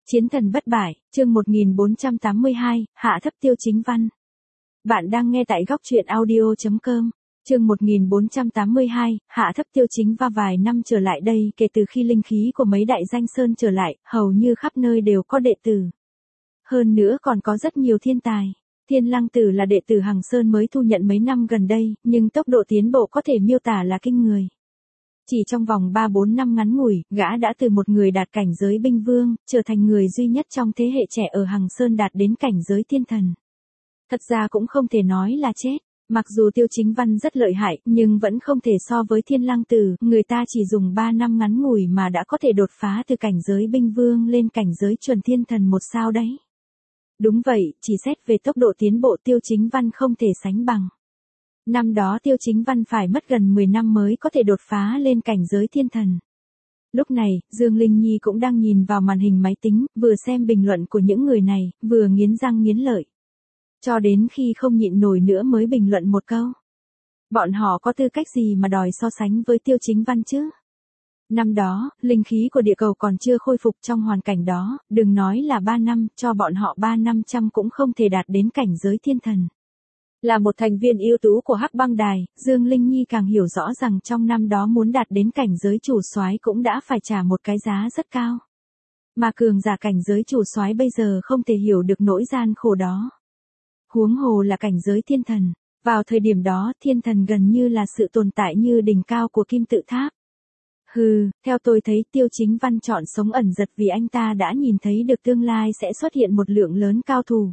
Chiến thần bất bại, chương 1482, hạ thấp Tiêu Chính Văn. Bạn đang nghe tại góc truyện audio.com. Chương 1482, hạ thấp Tiêu Chính Văn. Vài năm trở lại đây, kể từ khi linh khí của mấy đại danh sơn trở lại, hầu như khắp nơi đều có đệ tử. Hơn nữa còn có rất nhiều thiên tài. Thiên Lăng Tử là đệ tử Hằng Sơn mới thu nhận mấy năm gần đây, nhưng tốc độ tiến bộ có thể miêu tả là kinh người. Chỉ trong vòng 3-4 năm ngắn ngủi, gã đã từ một người đạt cảnh giới binh vương, trở thành người duy nhất trong thế hệ trẻ ở Hằng Sơn đạt đến cảnh giới thiên thần. Thật ra cũng không thể nói là chết, mặc dù Tiêu Chính Văn rất lợi hại, nhưng vẫn không thể so với Thiên Lăng Tử, người ta chỉ dùng 3 năm ngắn ngủi mà đã có thể đột phá từ cảnh giới binh vương lên cảnh giới chuẩn thiên thần một sao đấy. Đúng vậy, chỉ xét về tốc độ tiến bộ Tiêu Chính Văn không thể sánh bằng. Năm đó Tiêu Chính Văn phải mất gần 10 năm mới có thể đột phá lên cảnh giới thiên thần. Lúc này, Dương Linh Nhi cũng đang nhìn vào màn hình máy tính, vừa xem bình luận của những người này, vừa nghiến răng nghiến lợi. Cho đến khi không nhịn nổi nữa mới bình luận một câu. Bọn họ có tư cách gì mà đòi so sánh với Tiêu Chính Văn chứ? Năm đó, linh khí của địa cầu còn chưa khôi phục trong hoàn cảnh đó, đừng nói là 3 năm, cho bọn họ 3-500 cũng không thể đạt đến cảnh giới thiên thần. Là một thành viên ưu tú của Hắc Băng Đài, Dương Linh Nhi càng hiểu rõ rằng trong năm đó muốn đạt đến cảnh giới chủ soái cũng đã phải trả một cái giá rất cao. Mà cường giả cảnh giới chủ soái bây giờ không thể hiểu được nỗi gian khổ đó. Huống hồ là cảnh giới thiên thần, vào thời điểm đó thiên thần gần như là sự tồn tại như đỉnh cao của kim tự tháp. Theo tôi thấy Tiêu Chính Văn chọn sống ẩn giật vì anh ta đã nhìn thấy được tương lai sẽ xuất hiện một lượng lớn cao thủ.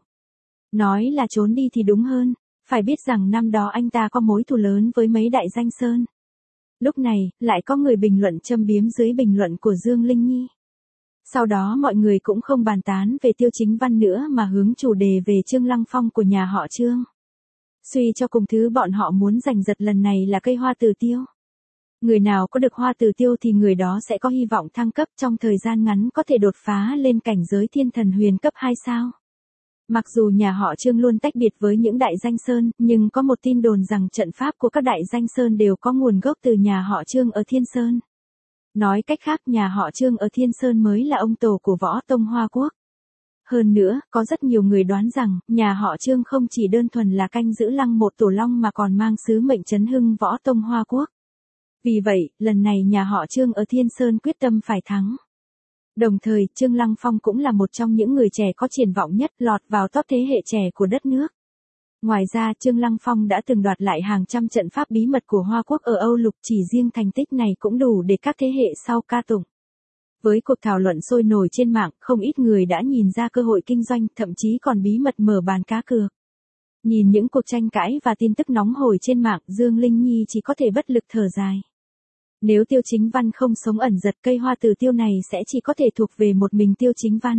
Nói là trốn đi thì đúng hơn. Phải biết rằng năm đó anh ta có mối thù lớn với mấy đại danh sơn. Lúc này, lại có người bình luận châm biếm dưới bình luận của Dương Linh Nhi. Sau đó mọi người cũng không bàn tán về Tiêu Chính Văn nữa mà hướng chủ đề về Trương Lăng Phong của nhà họ Trương. Suy cho cùng thứ bọn họ muốn giành giật lần này là cây hoa từ tiêu. Người nào có được hoa từ tiêu thì người đó sẽ có hy vọng thăng cấp trong thời gian ngắn có thể đột phá lên cảnh giới thiên thần huyền cấp 2 sao. Mặc dù nhà họ Trương luôn tách biệt với những đại danh sơn, nhưng có một tin đồn rằng trận pháp của các đại danh sơn đều có nguồn gốc từ nhà họ Trương ở Thiên Sơn. Nói cách khác nhà họ Trương ở Thiên Sơn mới là ông tổ của Võ Tông Hoa Quốc. Hơn nữa, có rất nhiều người đoán rằng, nhà họ Trương không chỉ đơn thuần là canh giữ Lăng Một Tổ Long mà còn mang sứ mệnh chấn hưng Võ Tông Hoa Quốc. Vì vậy, lần này nhà họ Trương ở Thiên Sơn quyết tâm phải thắng. Đồng thời, Trương Lăng Phong cũng là một trong những người trẻ có triển vọng nhất lọt vào top thế hệ trẻ của đất nước. Ngoài ra, Trương Lăng Phong đã từng đoạt lại hàng trăm trận pháp bí mật của Hoa Quốc ở Âu Lục, chỉ riêng thành tích này cũng đủ để các thế hệ sau ca tụng. Với cuộc thảo luận sôi nổi trên mạng, không ít người đã nhìn ra cơ hội kinh doanh, thậm chí còn bí mật mở bàn cá cược. Nhìn những cuộc tranh cãi và tin tức nóng hổi trên mạng, Dương Linh Nhi chỉ có thể bất lực thở dài. Nếu Tiêu Chính Văn không sống ẩn giật cây hoa từ tiêu này sẽ chỉ có thể thuộc về một mình Tiêu Chính Văn.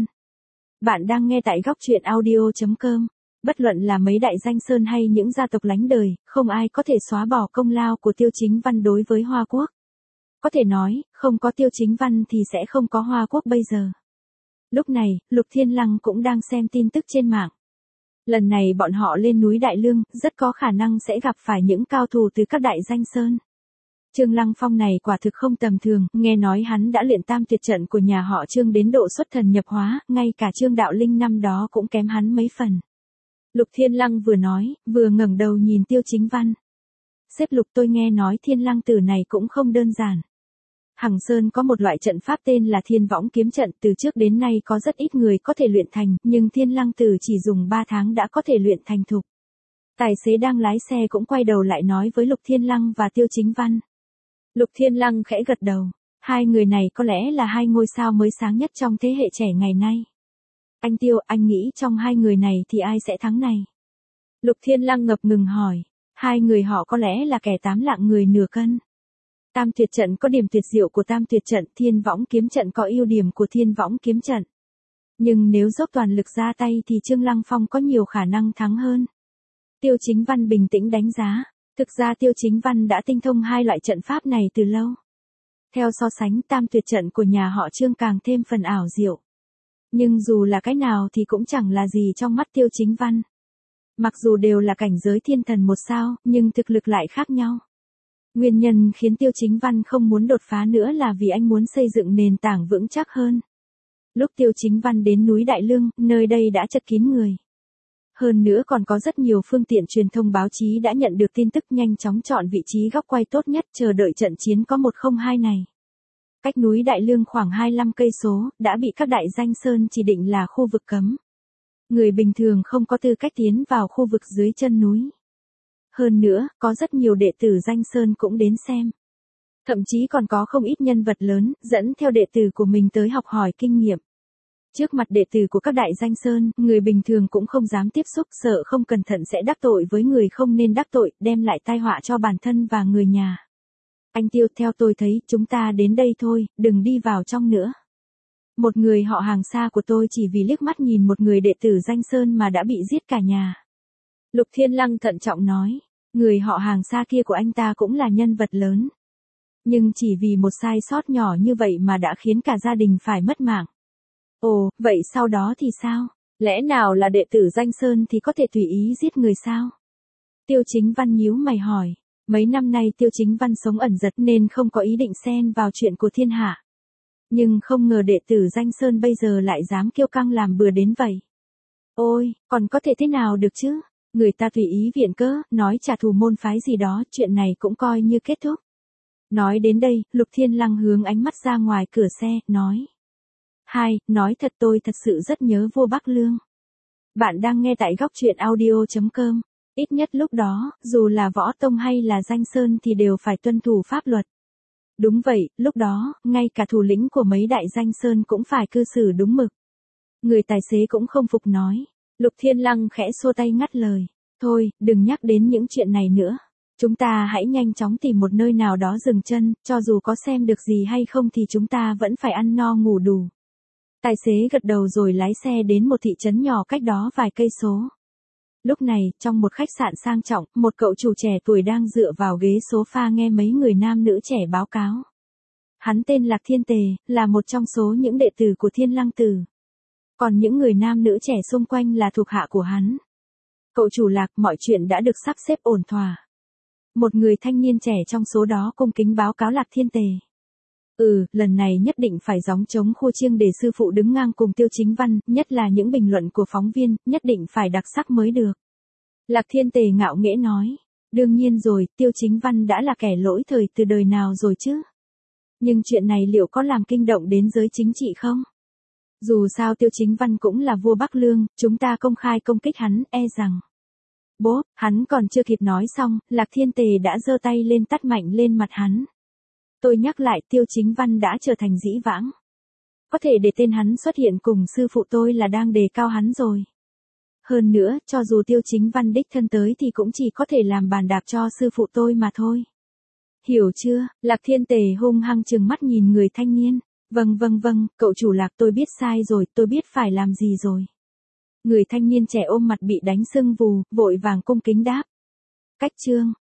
Bạn đang nghe tại góc truyện audio.com. Bất luận là mấy đại danh sơn hay những gia tộc lánh đời, không ai có thể xóa bỏ công lao của Tiêu Chính Văn đối với Hoa Quốc. Có thể nói, không có Tiêu Chính Văn thì sẽ không có Hoa Quốc bây giờ. Lúc này, Lục Thiên Lăng cũng đang xem tin tức trên mạng. Lần này bọn họ lên núi Đại Lương, rất có khả năng sẽ gặp phải những cao thủ từ các đại danh sơn. Trương Lăng Phong này quả thực không tầm thường, nghe nói hắn đã luyện tam tuyệt trận của nhà họ Trương đến độ xuất thần nhập hóa, ngay cả Trương Đạo Linh năm đó cũng kém hắn mấy phần. Lục Thiên Lăng vừa nói, vừa ngẩng đầu nhìn Tiêu Chính Văn. Sếp Lục, tôi nghe nói Thiên Lăng Tử này cũng không đơn giản. Hằng Sơn có một loại trận pháp tên là Thiên Võng Kiếm Trận, từ trước đến nay có rất ít người có thể luyện thành, nhưng Thiên Lăng Tử chỉ dùng 3 tháng đã có thể luyện thành thục. Tài xế đang lái xe cũng quay đầu lại nói với Lục Thiên Lăng và Tiêu Chính Văn. Lục Thiên Lăng khẽ gật đầu, hai người này có lẽ là hai ngôi sao mới sáng nhất trong thế hệ trẻ ngày nay. Anh Tiêu, anh nghĩ trong hai người này thì ai sẽ thắng này? Lục Thiên Lăng ngập ngừng hỏi, hai người họ có lẽ là kẻ 8 lạng người nửa cân. Tam tuyệt trận có điểm tuyệt diệu của tam tuyệt trận, Thiên Võng Kiếm Trận có ưu điểm của Thiên Võng Kiếm Trận. Nhưng nếu dốc toàn lực ra tay thì Trương Lăng Phong có nhiều khả năng thắng hơn. Tiêu Chính Văn bình tĩnh đánh giá. Thực ra Tiêu Chính Văn đã tinh thông hai loại trận pháp này từ lâu. Theo so sánh tam tuyệt trận của nhà họ Trương càng thêm phần ảo diệu. Nhưng dù là cái nào thì cũng chẳng là gì trong mắt Tiêu Chính Văn. Mặc dù đều là cảnh giới thiên thần một sao, nhưng thực lực lại khác nhau. Nguyên nhân khiến Tiêu Chính Văn không muốn đột phá nữa là vì anh muốn xây dựng nền tảng vững chắc hơn. Lúc Tiêu Chính Văn đến núi Đại Lương, nơi đây đã chật kín người. Hơn nữa còn có rất nhiều phương tiện truyền thông báo chí đã nhận được tin tức nhanh chóng chọn vị trí góc quay tốt nhất chờ đợi trận chiến có 102 này. Cách núi Đại Lương khoảng 25 cây số, đã bị các đại danh sơn chỉ định là khu vực cấm. Người bình thường không có tư cách tiến vào khu vực dưới chân núi. Hơn nữa, có rất nhiều đệ tử danh sơn cũng đến xem. Thậm chí còn có không ít nhân vật lớn, dẫn theo đệ tử của mình tới học hỏi kinh nghiệm. Trước mặt đệ tử của các đại danh sơn, người bình thường cũng không dám tiếp xúc, sợ không cẩn thận sẽ đắc tội với người không nên đắc tội, đem lại tai họa cho bản thân và người nhà. Anh Tiêu, theo tôi thấy, chúng ta đến đây thôi, đừng đi vào trong nữa. Một người họ hàng xa của tôi chỉ vì liếc mắt nhìn một người đệ tử danh sơn mà đã bị giết cả nhà. Lục Thiên Lăng thận trọng nói, người họ hàng xa kia của anh ta cũng là nhân vật lớn. Nhưng chỉ vì một sai sót nhỏ như vậy mà đã khiến cả gia đình phải mất mạng. Ồ, vậy sau đó thì sao? Lẽ nào là đệ tử danh sơn thì có thể tùy ý giết người sao? Tiêu Chính Văn nhíu mày hỏi. Mấy năm nay Tiêu Chính Văn sống ẩn giật nên không có ý định xen vào chuyện của thiên hạ. Nhưng không ngờ đệ tử danh sơn bây giờ lại dám kiêu căng làm bừa đến vậy. Ôi, còn có thể thế nào được chứ? Người ta tùy ý viện cớ, nói trả thù môn phái gì đó, chuyện này cũng coi như kết thúc. Nói đến đây, Lục Thiên Lăng hướng ánh mắt ra ngoài cửa xe, nói. Nói thật tôi thật sự rất nhớ vua Bắc Lương. Bạn đang nghe tại góc truyện audio.com. Ít nhất lúc đó, dù là võ tông hay là danh sơn thì đều phải tuân thủ pháp luật. Đúng vậy, lúc đó, ngay cả thủ lĩnh của mấy đại danh sơn cũng phải cư xử đúng mực. Người tài xế cũng không phục nói. Lục Thiên Lăng khẽ xua tay ngắt lời. Thôi, đừng nhắc đến những chuyện này nữa. Chúng ta hãy nhanh chóng tìm một nơi nào đó dừng chân, cho dù có xem được gì hay không thì chúng ta vẫn phải ăn no ngủ đủ. Tài xế gật đầu rồi lái xe đến một thị trấn nhỏ cách đó vài cây số. Lúc này, trong một khách sạn sang trọng, một cậu chủ trẻ tuổi đang dựa vào ghế sofa nghe mấy người nam nữ trẻ báo cáo. Hắn tên Lạc Thiên Tề, là một trong số những đệ tử của Thiên Lăng Tử. Còn những người nam nữ trẻ xung quanh là thuộc hạ của hắn. Cậu chủ Lạc, mọi chuyện đã được sắp xếp ổn thỏa. Một người thanh niên trẻ trong số đó cung kính báo cáo Lạc Thiên Tề. Lần này nhất định phải gióng trống khua chiêng để sư phụ đứng ngang cùng Tiêu Chính Văn, nhất là những bình luận của phóng viên, nhất định phải đặc sắc mới được. Lạc Thiên Tề ngạo nghễ nói, đương nhiên rồi, Tiêu Chính Văn đã là kẻ lỗi thời từ đời nào rồi chứ. Nhưng chuyện này liệu có làm kinh động đến giới chính trị không? Dù sao Tiêu Chính Văn cũng là vua Bắc Lương, chúng ta công khai công kích hắn, e rằng. Bố, hắn còn chưa kịp nói xong, Lạc Thiên Tề đã giơ tay lên tát mạnh lên mặt hắn. Tôi nhắc lại, Tiêu Chính Văn đã trở thành dĩ vãng. Có thể để tên hắn xuất hiện cùng sư phụ tôi là đang đề cao hắn rồi. Hơn nữa, cho dù Tiêu Chính Văn đích thân tới thì cũng chỉ có thể làm bàn đạp cho sư phụ tôi mà thôi. Hiểu chưa? Lạc Thiên Tề hung hăng trừng mắt nhìn người thanh niên. Vâng, cậu chủ Lạc, tôi biết sai rồi, tôi biết phải làm gì rồi. Người thanh niên trẻ ôm mặt bị đánh sưng vù, vội vàng cung kính đáp. Cách chương.